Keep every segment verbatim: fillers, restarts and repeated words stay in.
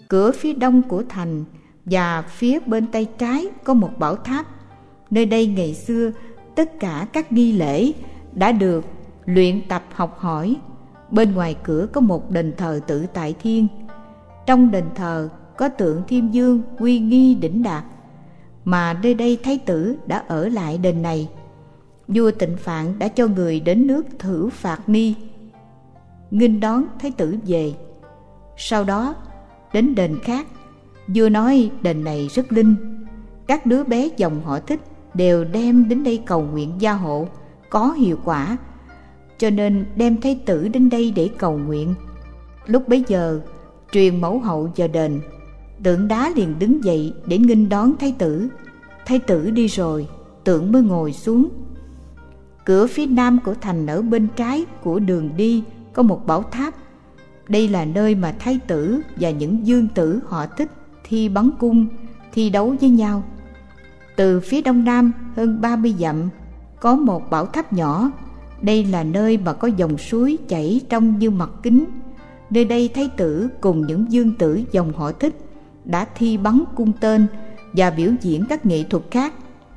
Cửa phía đông của thành và phía bên tay trái có một bảo tháp. Nơi đây ngày xưa tất cả các nghi lễ đã được luyện tập học hỏi. Bên ngoài cửa có một đền thờ Tự Tại Thiên. Trong đền thờ có tượng Thiên Dương uy nghi đỉnh đạt, mà nơi đây thái tử đã ở lại đền này. Vua Tịnh Phạn đã cho người đến nước Thử Phạt Ni nghênh đón thái tử về. Sau đó đến đền khác, vua nói đền này rất linh, các đứa bé dòng họ Thích đều đem đến đây cầu nguyện gia hộ, có hiệu quả, cho nên đem thái tử đến đây để cầu nguyện. Lúc bấy giờ truyền mẫu hậu vào đền, tượng đá liền đứng dậy để nghênh đón thái tử. Thái tử đi rồi, tượng mới ngồi xuống. Cửa phía nam của thành ở bên trái của đường đi có một bảo tháp. Đây là nơi mà thái tử và những dương tử họ Thích thi bắn cung, thi đấu với nhau. Từ phía đông nam hơn ba mươi dặm có một bảo tháp nhỏ. Đây là nơi mà có dòng suối chảy trong như mặt kính. Nơi đây thái tử cùng những dương tử dòng họ Thích đã thi bắn cung tên và biểu diễn các nghệ thuật khác.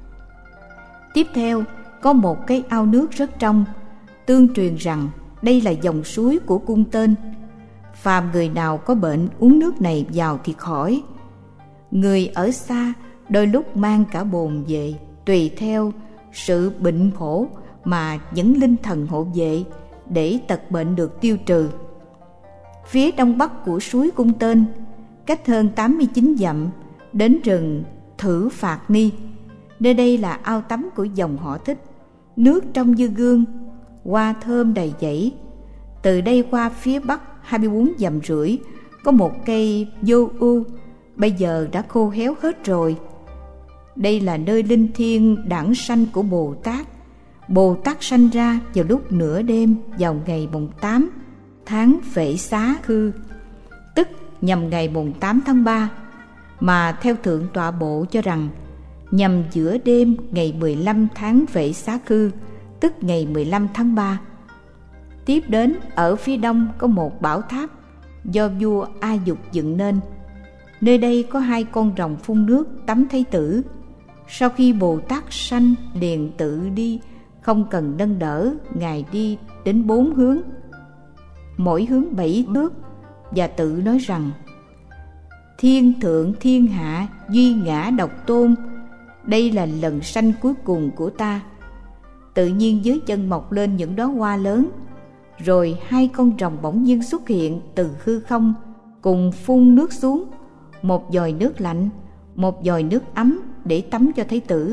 Tiếp theo có một cái ao nước rất trong, tương truyền rằng đây là dòng suối của cung tên. Phàm người nào có bệnh uống nước này vào thì khỏi. Người ở xa đôi lúc mang cả bồn về, tùy theo sự bệnh khổ mà những linh thần hộ vệ, để tật bệnh được tiêu trừ. Phía đông bắc của suối Cung Tên, cách hơn tám mươi chín dặm, đến rừng Thử Phạt Ni. Nơi đây là ao tắm của dòng họ Thích, nước trong như gương, hoa thơm đầy dãy. Từ đây qua phía bắc hai mươi bốn dặm rưỡi có một cây vô ưu, bây giờ đã khô héo hết rồi. Đây là nơi linh thiêng đản sanh của Bồ Tát. Bồ Tát sanh ra vào lúc nửa đêm vào ngày mùng tám tháng Phệ Xá Khư, tức nhằm ngày mùng tám tháng ba, mà theo Thượng Tọa Bộ cho rằng nhằm giữa đêm ngày mười lăm tháng Phệ Xá Khư, tức ngày mười lăm tháng ba. Tiếp đến ở phía đông có một bảo tháp do vua A Dục dựng nên. Nơi đây có hai con rồng phun nước tắm thái tử. Sau khi Bồ Tát sanh liền tự đi, không cần nâng đỡ, ngài đi đến bốn hướng, mỗi hướng bảy bước, và tự nói rằng: thiên thượng thiên hạ, duy ngã độc tôn, đây là lần sanh cuối cùng của ta. Tự nhiên dưới chân mọc lên những đóa hoa lớn, rồi hai con rồng bỗng nhiên xuất hiện từ hư không, cùng phun nước xuống, một vòi nước lạnh, một vòi nước ấm để tắm cho thái tử.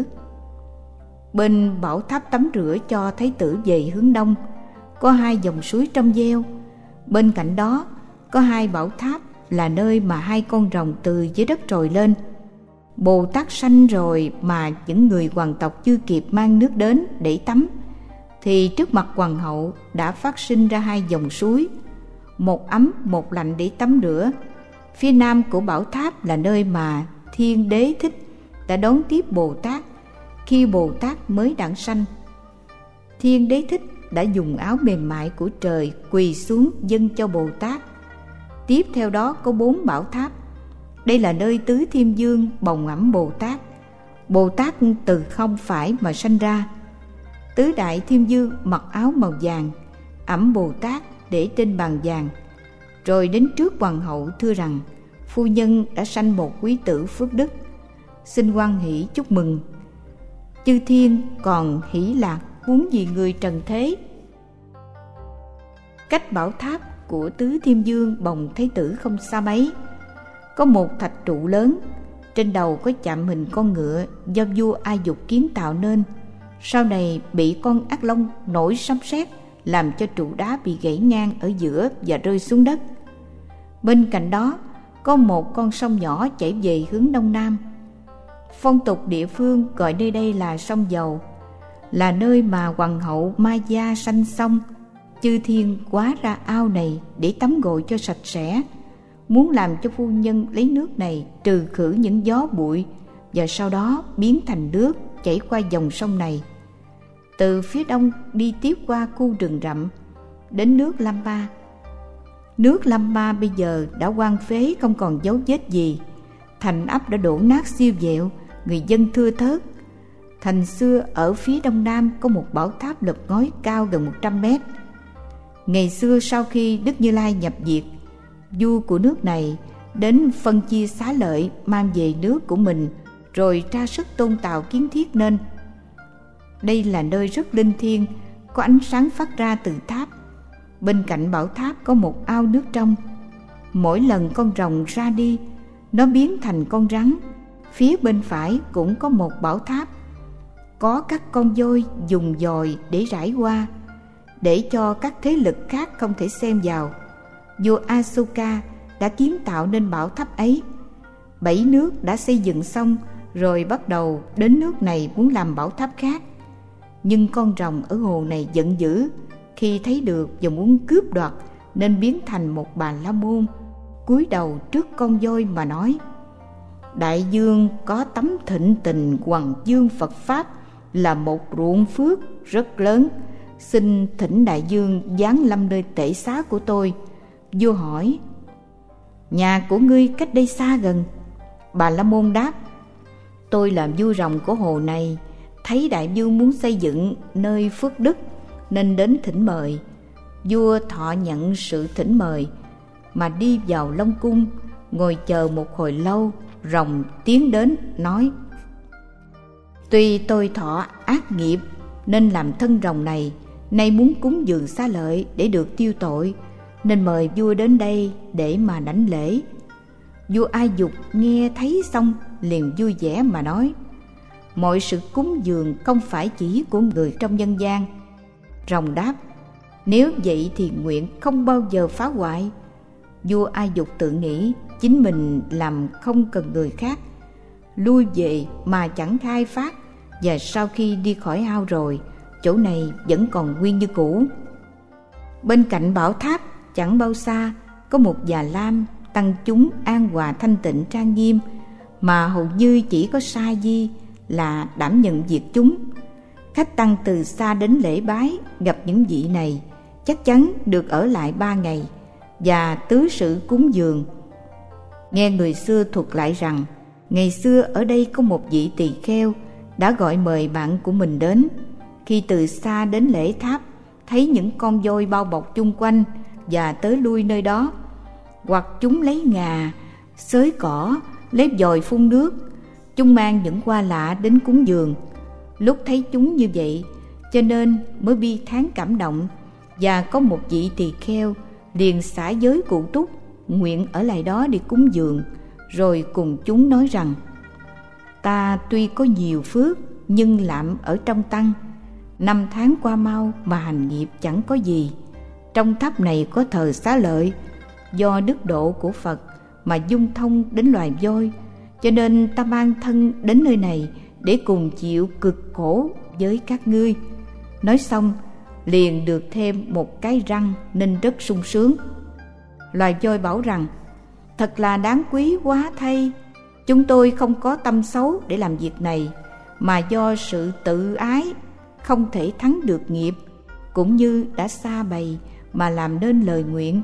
Bên bảo tháp tắm rửa cho thái tử về hướng đông có hai dòng suối trong veo. Bên cạnh đó có hai bảo tháp là nơi mà hai con rồng từ dưới đất trồi lên. Bồ Tát sanh rồi mà những người hoàng tộc chưa kịp mang nước đến để tắm, thì trước mặt hoàng hậu đã phát sinh ra hai dòng suối, một ấm một lạnh để tắm rửa. Phía nam của bảo tháp là nơi mà Thiên Đế Thích đã đón tiếp Bồ Tát khi Bồ Tát mới đản sanh. Thiên Đế Thích đã dùng áo mềm mại của trời quỳ xuống dâng cho Bồ Tát. Tiếp theo đó có bốn bảo tháp. Đây là nơi Tứ Thiên Dương bồng ẵm Bồ Tát. Bồ Tát từ không phải mà sanh ra. Tứ Đại Thiên Dương mặc áo màu vàng ẵm Bồ Tát để trên bàn vàng, rồi đến trước hoàng hậu thưa rằng: phu nhân đã sanh một quý tử phước đức, xin hoan hỷ chúc mừng. Chư thiên còn hỷ lạc, huống gì người trần thế. Cách bảo tháp của Tứ Thiên Dương bồng thái tử không xa mấy, có một thạch trụ lớn, trên đầu có chạm hình con ngựa do vua A Dục kiến tạo nên. Sau này bị con ác long nổi sấm sét làm cho trụ đá bị gãy ngang ở giữa và rơi xuống đất. Bên cạnh đó có một con sông nhỏ chảy về hướng đông nam. Phong tục địa phương gọi nơi đây là sông Dầu, là nơi mà hoàng hậu Maya sanh xong. Chư thiên quá ra ao này để tắm gội cho sạch sẽ, muốn làm cho phu nhân lấy nước này trừ khử những gió bụi, và sau đó biến thành nước chảy qua dòng sông này. Từ phía đông đi tiếp qua khu rừng rậm đến nước Lampa. Nước Lâm Ma bây giờ đã hoang phế, không còn dấu vết gì. Thành ấp đã đổ nát siêu vẹo, người dân thưa thớt. Thành xưa ở phía đông nam có một bảo tháp lợp ngói cao gần một trăm mét. Ngày xưa sau khi Đức Như Lai nhập diệt, vua của nước này đến phân chia xá lợi mang về nước của mình, rồi tra sức tôn tạo kiến thiết nên. Đây là nơi rất linh thiêng, có ánh sáng phát ra từ tháp. Bên cạnh bảo tháp có một ao nước trong. Mỗi lần con rồng ra đi, nó biến thành con rắn. Phía bên phải cũng có một bảo tháp, có các con voi dùng dòi để rải qua, để cho các thế lực khác không thể xem vào. Vua Asoka đã kiến tạo nên bảo tháp ấy. Bảy nước đã xây dựng xong, rồi bắt đầu đến nước này muốn làm bảo tháp khác. Nhưng con rồng ở hồ này giận dữ khi thấy được và muốn cướp đoạt, nên biến thành một Bà La Môn, cúi đầu trước con voi mà nói: Đại dương có tấm thịnh tình hoằng dương Phật Pháp là một ruộng phước rất lớn, xin thỉnh đại dương giáng lâm nơi tể xá của tôi. Vua hỏi: Nhà của ngươi cách đây xa gần? Bà La Môn đáp: Tôi làm vua rồng của hồ này, thấy đại vương muốn xây dựng nơi phước đức nên đến thỉnh mời. Vua thọ nhận sự thỉnh mời mà đi vào Long Cung, ngồi chờ một hồi lâu. Rồng tiến đến nói: Tuy tôi thọ ác nghiệp nên làm thân rồng này, nay muốn cúng dường xá lợi để được tiêu tội, nên mời vua đến đây để mà đảnh lễ. Vua A Dục nghe thấy xong liền vui vẻ mà nói: Mọi sự cúng dường không phải chỉ của người trong nhân gian. Rồng đáp: Nếu vậy thì nguyện không bao giờ phá hoại. Vua A Dục tự nghĩ chính mình làm không cần người khác, lui về mà chẳng khai phát, và sau khi đi khỏi ao rồi, chỗ này vẫn còn nguyên như cũ. Bên cạnh bảo tháp chẳng bao xa có một già lam tăng chúng an hòa thanh tịnh trang nghiêm, mà hầu như chỉ có Sa Di là đảm nhận việc chúng. Khách tăng từ xa đến lễ bái, gặp những vị này chắc chắn được ở lại ba ngày và tứ sự cúng dường. Nghe người xưa thuật lại rằng, ngày xưa ở đây có một vị tỳ kheo đã gọi mời bạn của mình đến. Khi từ xa đến lễ tháp, thấy những con voi bao bọc chung quanh và tới lui nơi đó, hoặc chúng lấy ngà, xới cỏ, lấy dòi phun nước, chúng mang những hoa lạ đến cúng dường. Lúc thấy chúng như vậy, cho nên mới bi thán cảm động, và có một vị tỳ kheo liền xả giới cụ túc, nguyện ở lại đó để cúng dường, rồi cùng chúng nói rằng: Ta tuy có nhiều phước nhưng lạm ở trong tăng, năm tháng qua mau mà hành nghiệp chẳng có gì. Trong tháp này có thờ xá lợi, do đức độ của Phật mà dung thông đến loài voi, cho nên ta mang thân đến nơi này để cùng chịu cực khổ với các ngươi. Nói xong liền được thêm một cái răng nên rất sung sướng. Loài voi bảo rằng: Thật là đáng quý quá thay, chúng tôi không có tâm xấu để làm việc này, mà do sự tự ái không thể thắng được nghiệp, cũng như đã sa bầy mà làm nên lời nguyện.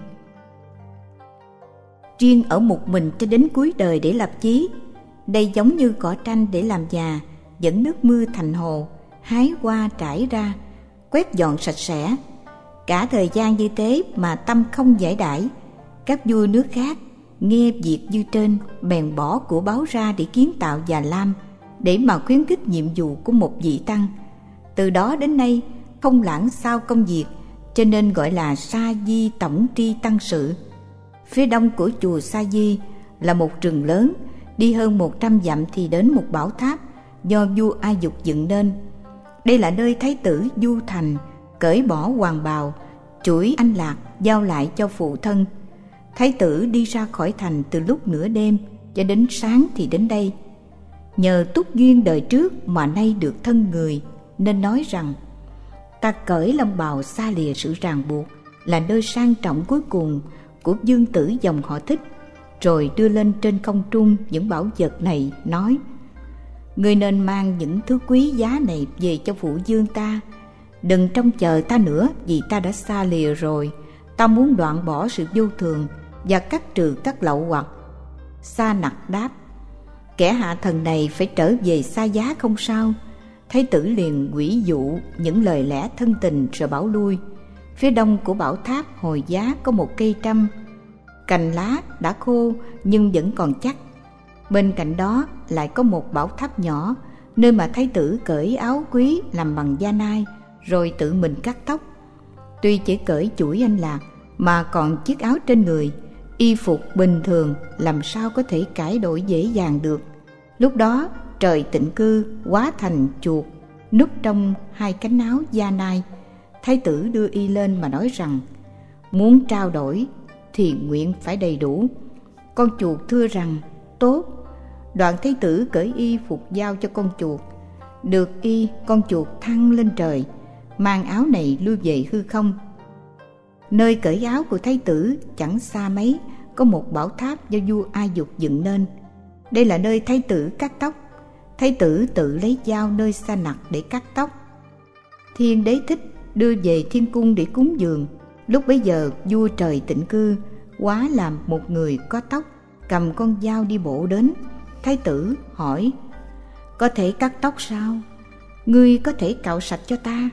Riêng ở một mình cho đến cuối đời để lập chí. Đây giống như cỏ tranh để làm nhà, dẫn nước mưa thành hồ, hái hoa trải ra, quét dọn sạch sẽ. Cả thời gian như thế mà tâm không giải đãi. Các vua nước khác nghe việc như trên bèn bỏ của báo ra để kiến tạo Già Lam, để mà khuyến khích nhiệm vụ của một vị tăng. Từ đó đến nay không lãng sao công việc, cho nên gọi là Sa Di Tổng Tri Tăng Sự. Phía đông của chùa Sa Di là một rừng lớn, đi hơn một trăm dặm thì đến một bảo tháp do vua A Dục dựng nên. Đây là nơi Thái tử Du Thành cởi bỏ hoàng bào, chuỗi anh lạc giao lại cho phụ thân. Thái tử đi ra khỏi thành từ lúc nửa đêm cho đến sáng thì đến đây. Nhờ túc duyên đời trước mà nay được thân người, nên nói rằng: Ta cởi long bào xa lìa sự ràng buộc, là nơi sang trọng cuối cùng của vương tử dòng họ Thích. Rồi đưa lên trên không trung những bảo vật này, nói: Ngươi nên mang những thứ quý giá này về cho phụ vương ta. Đừng trông chờ ta nữa, vì ta đã xa lìa rồi. ta muốn đoạn bỏ sự vô thường và cắt trừ các lậu hoặc. Sa Nặc đáp: kẻ hạ thần này phải trở về Sa Giá không sao. Thái tử liền quỷ dụ những lời lẽ thân tình rồi bảo lui. Phía đông của bảo tháp Hồi Giá có một cây trăm, cành lá đã khô nhưng vẫn còn chắc. Bên cạnh đó lại có một bảo tháp nhỏ, nơi mà thái tử cởi áo quý làm bằng da nai rồi tự mình cắt tóc. Tuy chỉ cởi chuỗi anh lạc mà còn chiếc áo trên người, y phục bình thường làm sao có thể cải đổi dễ dàng được. Lúc đó trời tịnh cư hóa thành chuột núp trong hai cánh áo da nai. Thái tử đưa y lên mà nói rằng: muốn trao đổi thì nguyện phải đầy đủ. Con chuột thưa rằng: tốt. Đoạn thái tử cởi y phục giao cho con chuột. Được y, con chuột thăng lên trời, mang áo này lui về hư không. Nơi cởi áo của thái tử chẳng xa mấy có một bảo tháp do vua A Dục dựng nên. Đây là nơi thái tử cắt tóc. Thái tử tự lấy dao nơi Sa Nặc để cắt tóc. Thiên đế thích đưa về thiên cung để cúng dường. Lúc bấy giờ vua trời tịnh cư hóa làm một người có tóc, cầm con dao đi bộ đến. Thái tử hỏi: có thể cắt tóc sao? Ngươi có thể cạo sạch cho ta?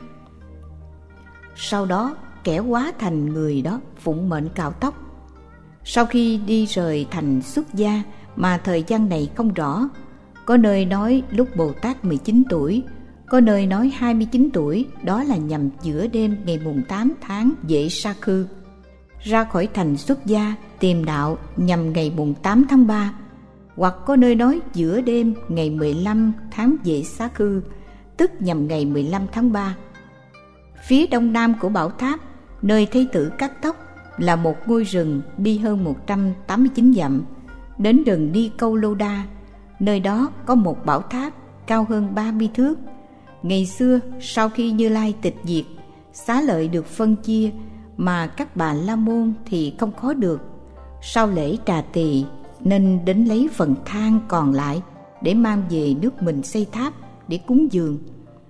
Sau đó kẻ hóa thành người đó phụng mệnh cạo tóc. Sau khi đi rời thành xuất gia, mà thời gian này không rõ, có nơi nói lúc Bồ Tát mười chín tuổi, có nơi nói hai mươi chín tuổi, đó là nhằm giữa đêm ngày mùng tám tháng Vệ Sa Khư. Ra khỏi thành xuất gia tìm đạo nhằm ngày mùng tám tháng ba, hoặc có nơi nói giữa đêm ngày mười lăm tháng Vệ Sa Khư, tức nhằm ngày mười lăm tháng ba. Phía đông nam của bảo tháp, nơi thái tử cắt tóc, là một ngôi rừng đi hơn một trăm tám mươi chín dặm, đến rừng Đi Câu Lô Đa. Nơi đó có một bảo tháp cao hơn ba mươi thước. Ngày xưa sau khi Như Lai tịch diệt, xá lợi được phân chia, mà các bà la môn thì không khó được. Sau lễ trà tỳ nên đến lấy phần than còn lại để mang về nước mình xây tháp để cúng dường.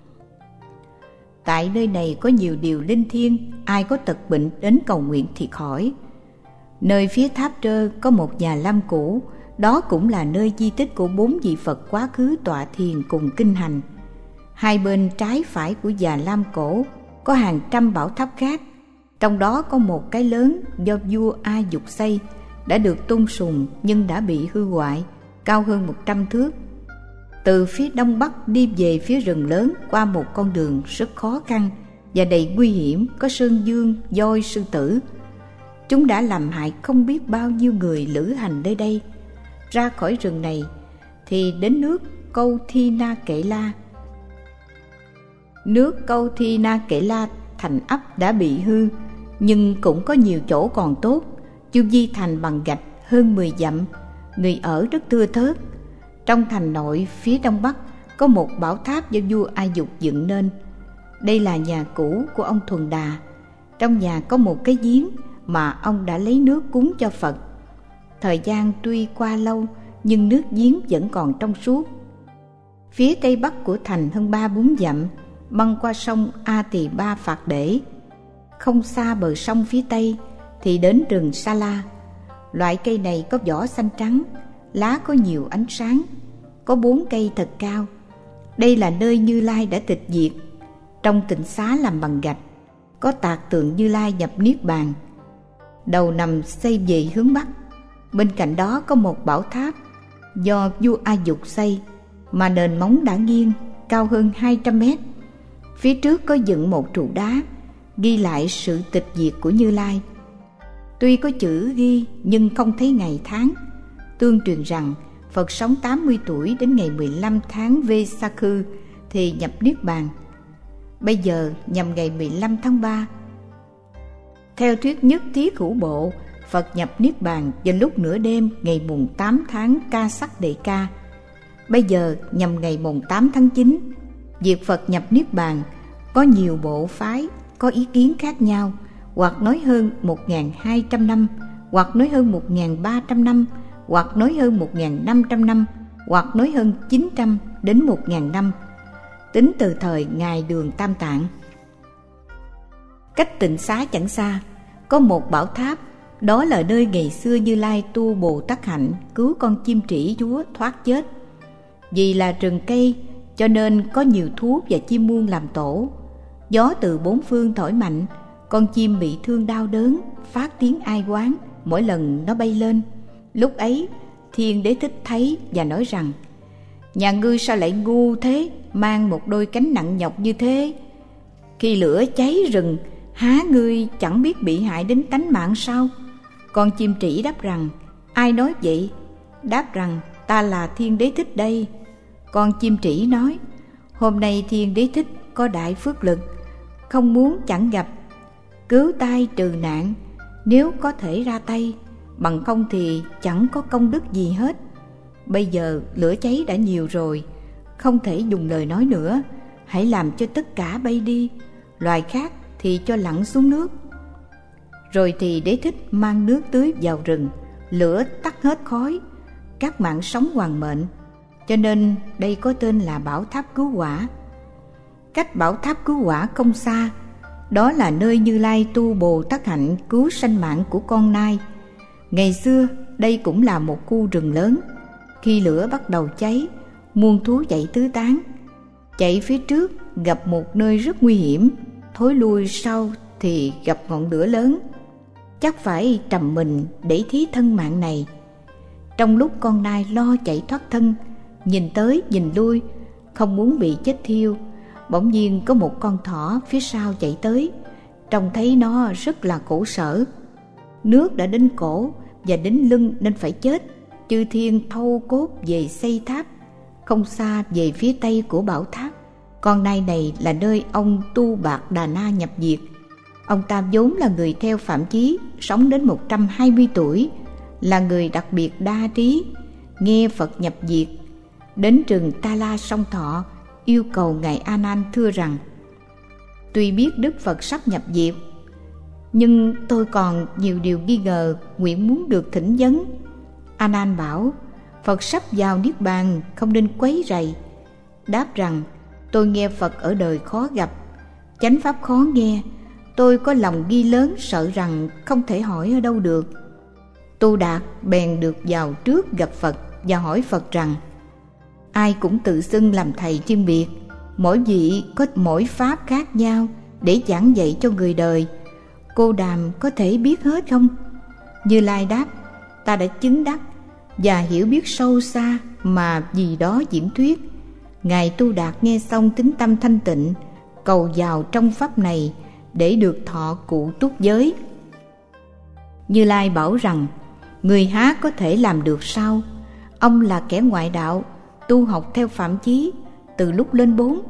Tại nơi này có nhiều điều linh thiêng, ai có tật bệnh đến cầu nguyện thì khỏi. Nơi phía tháp Trơ có một nhà lam cũ, đó cũng là nơi di tích của bốn vị Phật quá khứ tọa thiền cùng kinh hành. Hai bên trái phải của già lam cổ có hàng trăm bảo tháp khác, trong đó có một cái lớn do vua A Dục xây, đã được tôn sùng nhưng đã bị hư hoại, cao hơn một trăm thước. Từ phía đông bắc đi về phía rừng lớn qua một con đường rất khó khăn và đầy nguy hiểm, có sơn dương, voi, sư tử. Chúng đã làm hại không biết bao nhiêu người lữ hành nơi đây. Ra khỏi rừng này thì đến nước Câu Thi Na Kệ La. Nước Câu Thi Na Kệ La thành ấp đã bị hư, nhưng cũng có nhiều chỗ còn tốt. Chu vi thành bằng gạch hơn mười dặm, người ở rất thưa thớt. Trong thành nội phía đông bắc có một bảo tháp do vua A Dục dựng nên. Đây là nhà cũ của ông Thuần Đà. Trong nhà có một cái giếng mà ông đã lấy nước cúng cho Phật. Thời gian tuy qua lâu nhưng nước giếng vẫn còn trong suốt. Phía tây bắc của thành hơn ba bốn dặm, băng qua sông A Tỳ Ba Phạt Để. Không xa bờ sông phía tây thì đến rừng Sa La. Loại cây này có vỏ xanh trắng, lá có nhiều ánh sáng, có bốn cây thật cao. Đây là nơi Như Lai đã tịch diệt. Trong tịnh xá làm bằng gạch, có tạc tượng Như Lai nhập niết bàn, đầu nằm xây về hướng bắc. Bên cạnh đó có một bảo tháp do vua A Dục xây, mà nền móng đã nghiêng, cao hơn hai trăm mét. Phía trước có dựng một trụ đá ghi lại sự tịch diệt của Như Lai. Tuy có chữ ghi nhưng không thấy ngày tháng. Tương truyền rằng Phật sống tám mươi tuổi đến ngày mười lăm tháng Vê Sa Khư thì nhập niết bàn. Bây giờ nhằm ngày mười lăm tháng ba. Theo thuyết nhất thiết hữu bộ, Phật nhập niết bàn vào lúc nửa đêm ngày mùng tám tháng Ca Sắc Đệ Ca. Bây giờ nhằm ngày mùng tám tháng chín. Việc Phật nhập niết bàn có nhiều bộ phái có ý kiến khác nhau, hoặc nói hơn một nghìn hai trăm năm, hoặc nói hơn một nghìn ba trăm năm, hoặc nói hơn một nghìn năm trăm năm, hoặc nói hơn chín trăm đến một nghìn năm, tính từ thời Ngài Đường Tam Tạng. Cách tịnh xá chẳng xa, có một bảo tháp, đó là nơi ngày xưa Như Lai tu Bồ Tát hạnh cứu con chim trĩ chúa thoát chết. Vì là rừng cây cho nên có nhiều thú và chim muông làm tổ. Gió từ bốn phương thổi mạnh, con chim bị thương đau đớn, phát tiếng ai oán mỗi lần nó bay lên. Lúc ấy Thiên Đế Thích thấy và nói rằng: nhà ngươi sao lại ngu thế, mang một đôi cánh nặng nhọc như thế? Khi lửa cháy rừng, há ngươi chẳng biết bị hại đến tánh mạng sao? Con chim trĩ đáp rằng: ai nói vậy? Đáp rằng: ta là Thiên Đế Thích đây. Con chim trĩ nói: hôm nay Thiên Đế Thích có đại phước lực, không muốn chẳng gặp, cứu tai trừ nạn, nếu có thể ra tay, bằng không thì chẳng có công đức gì hết. Bây giờ lửa cháy đã nhiều rồi, không thể dùng lời nói nữa, hãy làm cho tất cả bay đi, loài khác thì cho lặn xuống nước. Rồi thì Đế Thích mang nước tưới vào rừng, lửa tắt hết khói, các mạng sống hoàn mệnh, cho nên đây có tên là Bảo Tháp Cứu Hỏa. Cách Bảo Tháp Cứu Hỏa không xa, đó là nơi Như Lai tu Bồ Tát hạnh cứu sanh mạng của con nai. Ngày xưa đây cũng là một khu rừng lớn. Khi lửa bắt đầu cháy, muôn thú chạy tứ tán. Chạy phía trước gặp một nơi rất nguy hiểm, thối lui sau thì gặp ngọn lửa lớn, chắc phải trầm mình để thí thân mạng này. Trong lúc con nai lo chạy thoát thân, nhìn tới nhìn lui, không muốn bị chết thiêu, bỗng nhiên có một con thỏ phía sau chạy tới. Trông thấy nó rất là khổ sở. Nước đã đến cổ và đến lưng nên phải chết. Chư thiên thâu cốt về xây tháp, không xa về phía tây của bảo tháp. Con nai này là nơi ông Tu Bạc Đà Na nhập diệt. Ông ta vốn là người theo Phạm Chí, sống đến một trăm hai mươi tuổi, là người đặc biệt đa trí. Nghe Phật nhập diệt, đến rừng Ta La Sông Thọ, yêu cầu ngài A Nan thưa rằng: tuy biết Đức Phật sắp nhập diệt, nhưng tôi còn nhiều điều nghi ngờ, nguyện muốn được thỉnh vấn. A Nan bảo: Phật sắp vào niết bàn, không nên quấy rầy. Đáp rằng: tôi nghe Phật ở đời khó gặp, chánh pháp khó nghe, tôi có lòng nghi lớn, sợ rằng không thể hỏi ở đâu được. Tu Đạt bèn được vào trước gặp Phật và hỏi Phật rằng: ai cũng tự xưng làm thầy riêng biệt, mỗi vị có mỗi pháp khác nhau để giảng dạy cho người đời, cô Đàm có thể biết hết không? Như Lai đáp: ta đã chứng đắc và hiểu biết sâu xa mà vì đó diễn thuyết. Ngài Tu Đạt nghe xong tín tâm thanh tịnh, cầu vào trong pháp này để được thọ cụ túc giới. Như Lai bảo rằng: người há có thể làm được sao? Ông là kẻ ngoại đạo, tu học theo Phạm Chí từ lúc lên bốn.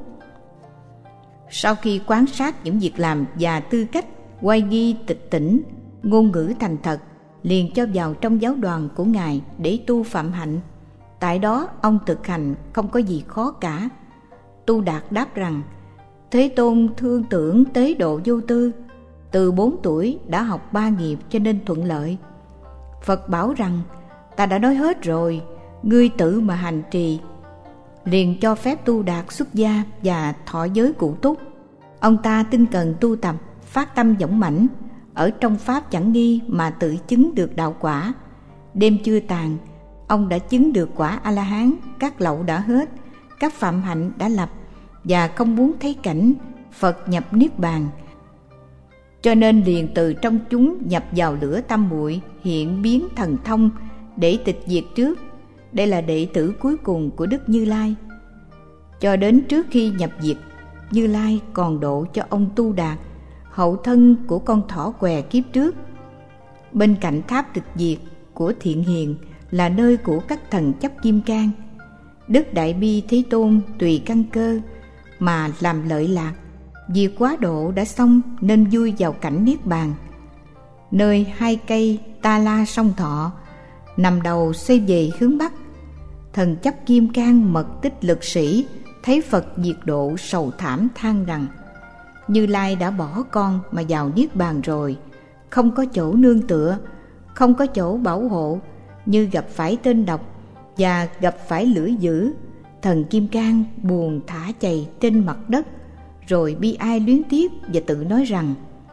Sau khi quan sát những việc làm và tư cách, oai nghi tịch tỉnh, ngôn ngữ thành thật, liền cho vào trong giáo đoàn của Ngài để tu phạm hạnh. Tại đó ông thực hành không có gì khó cả. Tu Đạt đáp rằng: Thế Tôn thương tưởng tế độ vô tư, từ bốn tuổi đã học ba nghiệp cho nên thuận lợi. Phật bảo rằng: ta đã nói hết rồi, ngươi tự mà hành trì. Liền cho phép Tu Đạt xuất gia và thọ giới cụ túc. Ông ta tinh cần tu tập, phát tâm dũng mãnh, ở trong pháp chẳng nghi mà tự chứng được đạo quả. Đêm chưa tàn, ông đã chứng được quả A-la-hán, các lậu đã hết, các phạm hạnh đã lập, và không muốn thấy cảnh Phật nhập niết bàn, cho nên liền từ trong chúng nhập vào lửa tam muội, hiện biến thần thông để tịch diệt trước. Đây là đệ tử cuối cùng của Đức Như Lai. Cho đến trước khi nhập diệt, Như Lai còn độ cho ông Tu Đạt, hậu thân của con thỏ què kiếp trước. Bên cạnh tháp tịch diệt của Thiện Hiền là nơi của các thần chấp kim cang. Đức Đại Bi Thế Tôn tùy căn cơ mà làm lợi lạc, vì quá độ đã xong nên vui vào cảnh niết bàn. Nơi hai cây Ta La Sông Thọ, nằm đầu xoay về hướng Bắc, thần chấp kim cang mật tích lực sĩ thấy Phật diệt độ sầu thảm than rằng: Như Lai đã bỏ con mà vào niết bàn rồi, không có chỗ nương tựa, không có chỗ bảo hộ, như gặp phải tên độc và gặp phải lưỡi dữ. Thần kim cang buồn thả chày trên mặt đất, rồi bi ai luyến tiếc và tự nói rằng: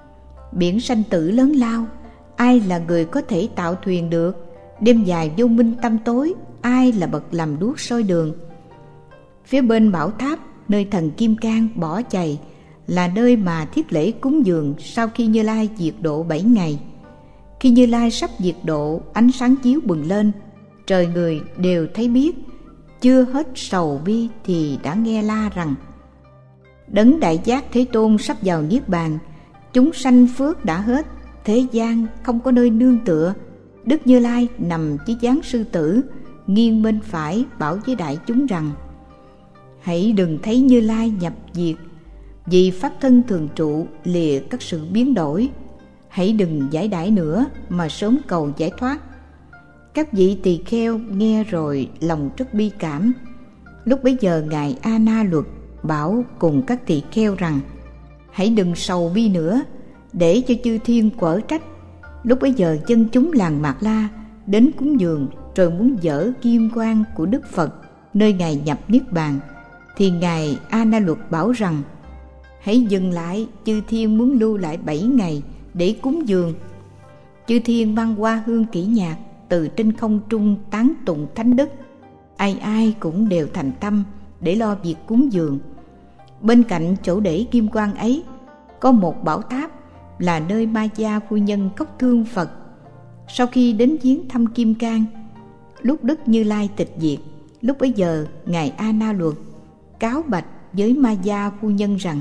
Biển sanh tử lớn lao, ai là người có thể tạo thuyền được? Đêm dài vô minh tăm tối, ai là bậc làm đuốc soi đường? Phía bên bảo tháp, nơi thần Kim Cang bỏ chày, là nơi mà thiết lễ cúng dường sau khi Như Lai diệt độ bảy ngày. Khi Như Lai sắp diệt độ, ánh sáng chiếu bừng lên, trời người đều thấy biết. Chưa hết sầu bi thì đã nghe la rằng: Đấng Đại Giác Thế Tôn sắp vào niết bàn, chúng sanh phước đã hết, thế gian không có nơi nương tựa. Đức Như Lai nằm dưới dáng sư tử, nghiêng bên phải bảo với đại chúng rằng: Hãy đừng thấy Như Lai nhập diệt, vì pháp thân thường trụ lìa các sự biến đổi. Hãy đừng giải đãi nữa mà sớm cầu giải thoát. Các vị tỳ kheo nghe rồi lòng rất bi cảm. Lúc bấy giờ ngài A Na Luật bảo cùng các tỳ kheo rằng: Hãy đừng sầu bi nữa, để cho chư thiên quở trách. Lúc bấy giờ dân chúng làng Mạt La đến cúng dường, rồi muốn dỡ kim quan của Đức Phật nơi ngài nhập niết bàn, thì ngài A Na Luật bảo rằng: Hãy dừng lại, chư thiên muốn lưu lại bảy ngày để cúng dường. Chư thiên mang hoa hương kỹ nhạc từ trên không trung tán tụng thánh đức, ai ai cũng đều thành tâm để lo việc cúng dường. Bên cạnh chỗ để kim quan ấy có một bảo tháp, là nơi Ma Gia phu nhân khóc thương Phật. Sau khi đến viếng thăm Kim Cang, lúc Đức Như Lai tịch diệt, lúc bấy giờ ngài A Na Luật cáo bạch với Ma Gia phu nhân rằng: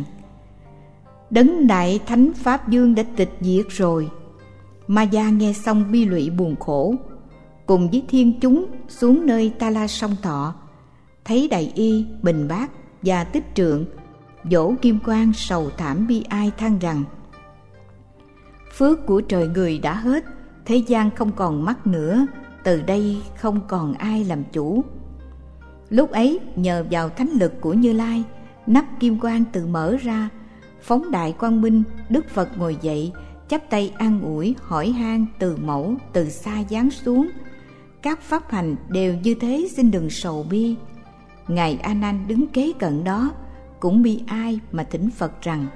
Đấng Đại Thánh Pháp Dương đã tịch diệt rồi. Ma Gia nghe xong bi lụy buồn khổ, cùng với thiên chúng xuống nơi Ta La Song Thọ, thấy Đại Y, Bình Bát và Tích Trượng dỗ kim quan sầu thảm bi ai than rằng: Phước của trời người đã hết, thế gian không còn mắc nữa, từ đây không còn ai làm chủ. Lúc ấy nhờ vào thánh lực của Như Lai, nắp kim quan tự mở ra, phóng đại quang minh. Đức Phật ngồi dậy, chắp tay an ủi, hỏi han từ mẫu từ xa giáng xuống: Các pháp hành đều như thế, xin đừng sầu bi. Ngài A Nan đứng kế cận đó cũng bi ai mà thỉnh Phật rằng: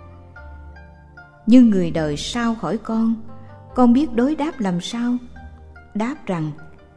Như người đời sao hỏi con, con biết đối đáp làm sao? Đáp rằng: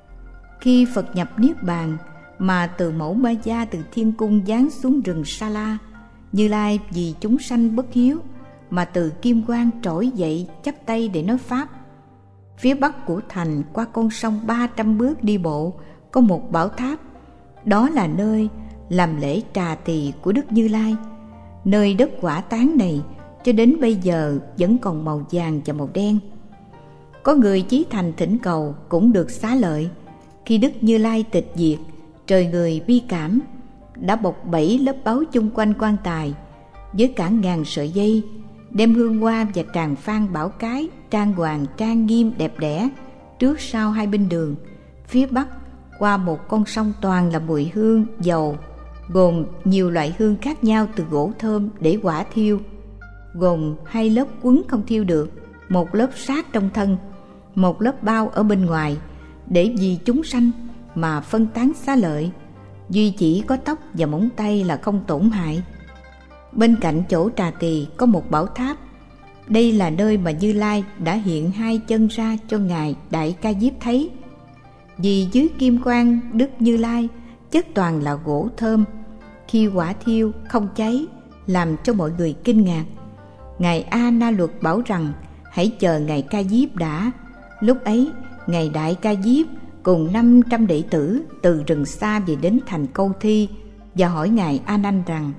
Khi Phật nhập niết bàn, mà từ mẫu Ma Gia từ thiên cung giáng xuống rừng Sa La, Như Lai vì chúng sanh bất hiếu mà từ kim quan trỗi dậy, chắp tay để nói pháp. Phía bắc của thành, qua con sông ba trăm bước đi bộ, có một bảo tháp, đó là nơi làm lễ trà tỳ của Đức Như Lai. Nơi đất quả tán này cho đến bây giờ vẫn còn màu vàng và màu đen. Có người chí thành thỉnh cầu cũng được xá lợi. Khi Đức Như Lai tịch diệt, trời người bi cảm, đã bọc bảy lớp báu chung quanh quan tài với cả ngàn sợi dây, đem hương hoa và tràng phan bảo cái trang hoàng trang nghiêm đẹp đẽ trước sau hai bên đường. Phía bắc qua một con sông toàn là mùi hương dầu, gồm nhiều loại hương khác nhau, từ gỗ thơm để hỏa thiêu, gồm hai lớp quấn không thiêu được, một lớp sát trong thân, một lớp bao ở bên ngoài, để vì chúng sanh mà phân tán xá lợi. Duy chỉ có tóc và móng tay là không tổn hại. Bên cạnh chỗ trà tỳ có một bảo tháp, đây là nơi mà Như Lai đã hiện hai chân ra cho ngài Đại Ca Diếp thấy. Vì dưới kim quan Đức Như Lai chất toàn là gỗ thơm, khi hỏa thiêu không cháy, làm cho mọi người kinh ngạc. Ngài A Na Luật bảo rằng: Hãy chờ ngài Ca Diếp đã. Lúc ấy ngài Đại Ca Diếp cùng năm trăm đệ tử từ rừng xa về đến thành Câu Thi và hỏi ngài A Nan rằng: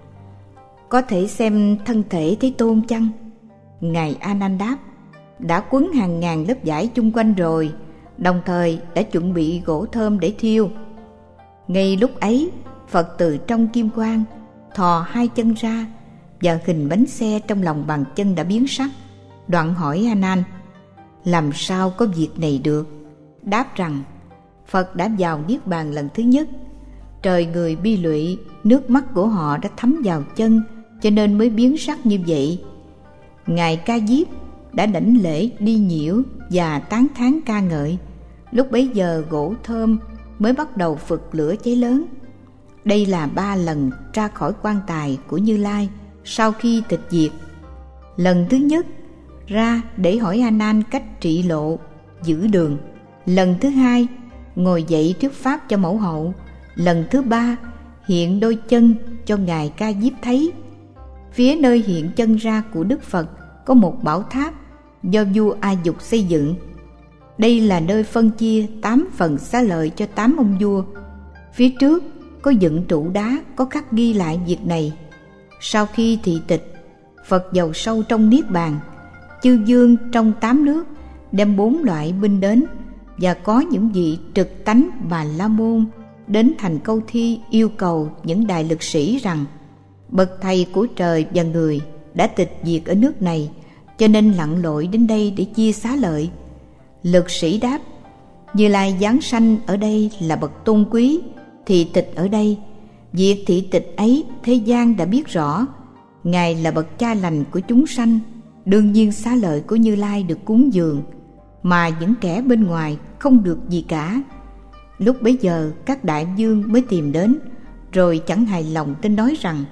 Có thể xem thân thể Thế Tôn chăng? Ngài A Nan đáp: Đã quấn hàng ngàn lớp vải chung quanh rồi, đồng thời đã chuẩn bị gỗ thơm để thiêu. Ngay lúc ấy, Phật từ trong kim quan thò hai chân ra, và hình bánh xe trong lòng bàn chân đã biến sắc. Đoạn hỏi A Nan: Làm sao có việc này được? Đáp rằng: Phật đã vào niết bàn lần thứ nhất, trời người bi lụy, nước mắt của họ đã thấm vào chân, cho nên mới biến sắc như vậy. Ngài Ca Diếp đã đảnh lễ đi nhiễu và tán thán ca ngợi. Lúc bấy giờ gỗ thơm mới bắt đầu phực lửa cháy lớn. Đây là ba lần ra khỏi quan tài của Như Lai sau khi tịch diệt. Lần thứ nhất ra để hỏi A Nan cách trị lộ, giữ đường. Lần thứ hai, ngồi dậy thuyết pháp cho mẫu hậu. Lần thứ ba, hiện đôi chân cho ngài Ca Diếp thấy. Phía nơi hiện chân ra của Đức Phật có một bảo tháp do vua A Dục xây dựng. Đây là nơi phân chia tám phần xá lợi cho tám ông vua. Phía trước có dựng trụ đá có khắc ghi lại việc này. Sau khi thị tịch, Phật vào sâu trong niết bàn. Chư vương trong tám nước đem bốn loại binh đến, và có những vị trực tánh Bà La Môn đến thành câu thi yêu cầu những đại lực sĩ rằng: bậc thầy của trời và người đã tịch diệt ở nước này, cho nên lặn lội đến đây để chia xá lợi. Lực sĩ đáp: Như Lai giáng sanh ở đây là bậc tôn quý, thị tịch ở đây. Việc thị tịch ấy thế gian đã biết rõ. Ngài là bậc cha lành của chúng sanh, đương nhiên xá lợi của Như Lai được cúng dường, mà những kẻ bên ngoài không được gì cả. Lúc bấy giờ các đại vương mới tìm đến, rồi chẳng hài lòng tin nói rằng: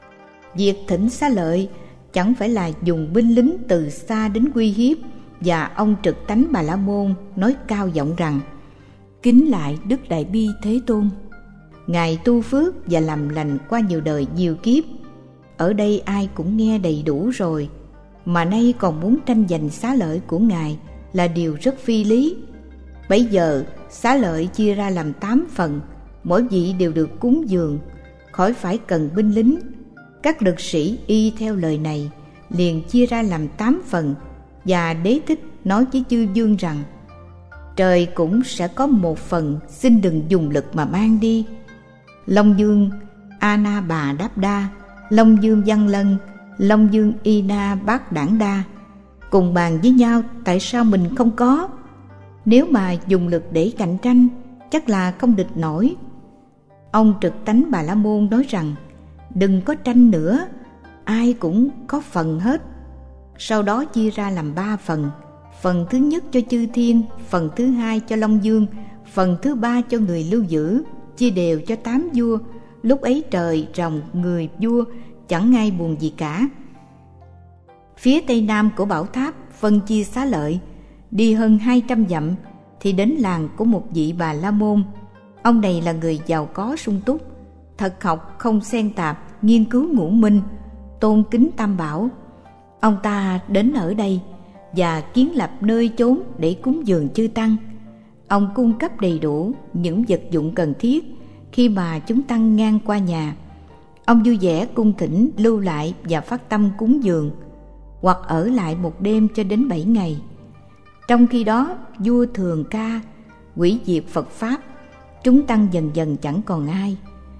việc thỉnh xá lợi chẳng phải là dùng binh lính từ xa đến uy hiếp. Và ông trực tánh Bà La Môn nói cao giọng rằng: kính lại Đức Đại Bi Thế Tôn, ngài tu phước và làm lành qua nhiều đời nhiều kiếp. Ở đây ai cũng nghe đầy đủ rồi, mà nay còn muốn tranh giành xá lợi của ngài là điều rất phi lý. Bấy giờ xá lợi chia ra làm tám phần, mỗi vị đều được cúng dường, khỏi phải cần binh lính. Các lực sĩ y theo lời này, liền chia ra làm tám phần. Và Đế Thích nói với chư vương rằng: trời cũng sẽ có một phần, xin đừng dùng lực mà mang đi. Long vương A Na Bà Đáp Đa, Long vương Văn Lân, Long vương Y Na Bát Đảng Đa cùng bàn với nhau tại sao mình không có. Nếu mà dùng lực để cạnh tranh, chắc là không địch nổi. Ông trực tánh Bà La Môn nói rằng: đừng có tranh nữa, ai cũng có phần hết. Sau đó chia ra làm ba phần. Phần thứ nhất cho chư thiên, phần thứ hai cho Long Vương, phần thứ ba cho người lưu giữ, chia đều cho tám vua. Lúc ấy trời, rồng, người, vua chẳng ai buồn gì cả. Phía tây nam của bảo tháp phân chia xá lợi. Đi hơn hai trăm dặm thì đến làng của một vị Bà La Môn. Ông này là người giàu có sung túc, thật học không xen tạp, nghiên cứu ngũ minh, tôn kính tam bảo. Ông ta đến ở đây và kiến lập nơi chốn để cúng dường chư tăng. Ông cung cấp đầy đủ những vật dụng cần thiết khi mà chúng tăng ngang qua nhà. Ông vui vẻ cung thỉnh lưu lại và phát tâm cúng dường, hoặc ở lại một đêm cho đến bảy ngày. Trong khi đó, vua thường ca hủy diệt Phật Pháp, chúng tăng dần dần chẳng còn ai.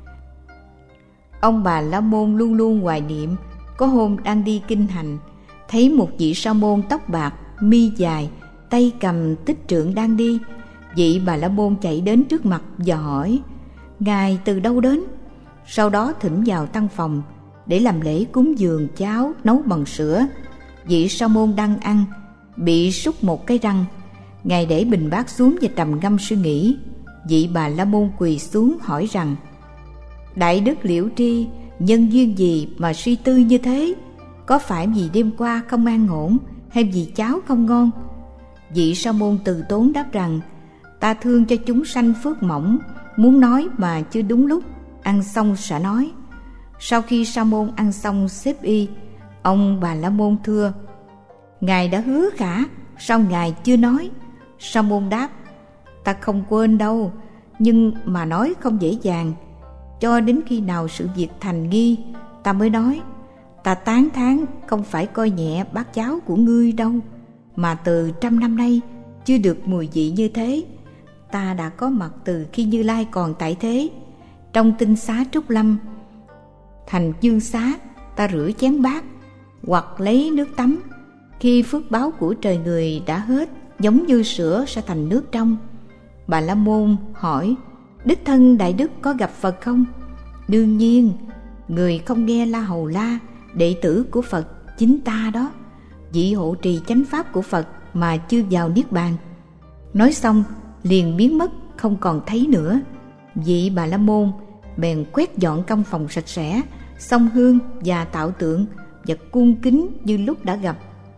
Ông Bà La Môn luôn luôn hoài niệm. Có hôm đang đi kinh hành, thấy một vị sa môn tóc bạc, mi dài, tay cầm tích trượng đang đi. Vị Bà La Môn chạy đến trước mặt và hỏi: ngài từ đâu đến? Sau đó thỉnh vào tăng phòng để làm lễ cúng dường cháo nấu bằng sữa. Vị sa môn đang ăn, bị súc một cái răng. Ngài để bình bát xuống và trầm ngâm suy nghĩ. Vị Bà La Môn quỳ xuống hỏi rằng: đại đức Liễu Tri, nhân duyên gì mà suy tư như thế? Có phải vì đêm qua không an ổn, hay vì cháo không ngon? Vị sa môn từ tốn đáp rằng: ta thương cho chúng sanh phước mỏng, muốn nói mà chưa đúng lúc, ăn xong sẽ nói. Sau khi sa môn ăn xong xếp y, ông Bà La Môn thưa: ngài đã hứa cả, sao ngài chưa nói? Sa môn đáp: ta không quên đâu, nhưng mà nói không dễ dàng. Cho đến khi nào sự việc thành nghi, ta mới nói. Ta tán thán không phải coi nhẹ bát cháo của ngươi đâu, mà từ trăm năm nay chưa được mùi vị như thế. Ta đã có mặt từ khi Như Lai còn tại thế. Trong tinh xá Trúc Lâm, thành Dương Xá, ta rửa chén bát hoặc lấy nước tắm. Khi phước báo của trời người đã hết, giống như sữa sẽ thành nước trong. Bà La Môn hỏi: đích thân đại đức có gặp Phật không? Đương nhiên, người không nghe La Hầu La, đệ tử của Phật chính ta đó, vị hộ trì chánh pháp của Phật mà chưa vào niết bàn. Nói xong liền biến mất, không còn thấy nữa. Vị Bà La Môn bèn quét dọn căn phòng sạch sẽ, xông hương và tạo tượng và cung kính như lúc đã gặp.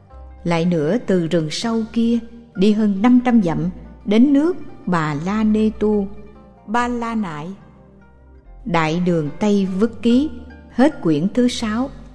lại nữa từ rừng sâu kia đi hơn năm trăm dặm đến nước Bà La Nê Tu, Ba La Nại. Đại đường Tây Vức Ký. Hết quyển thứ sáu.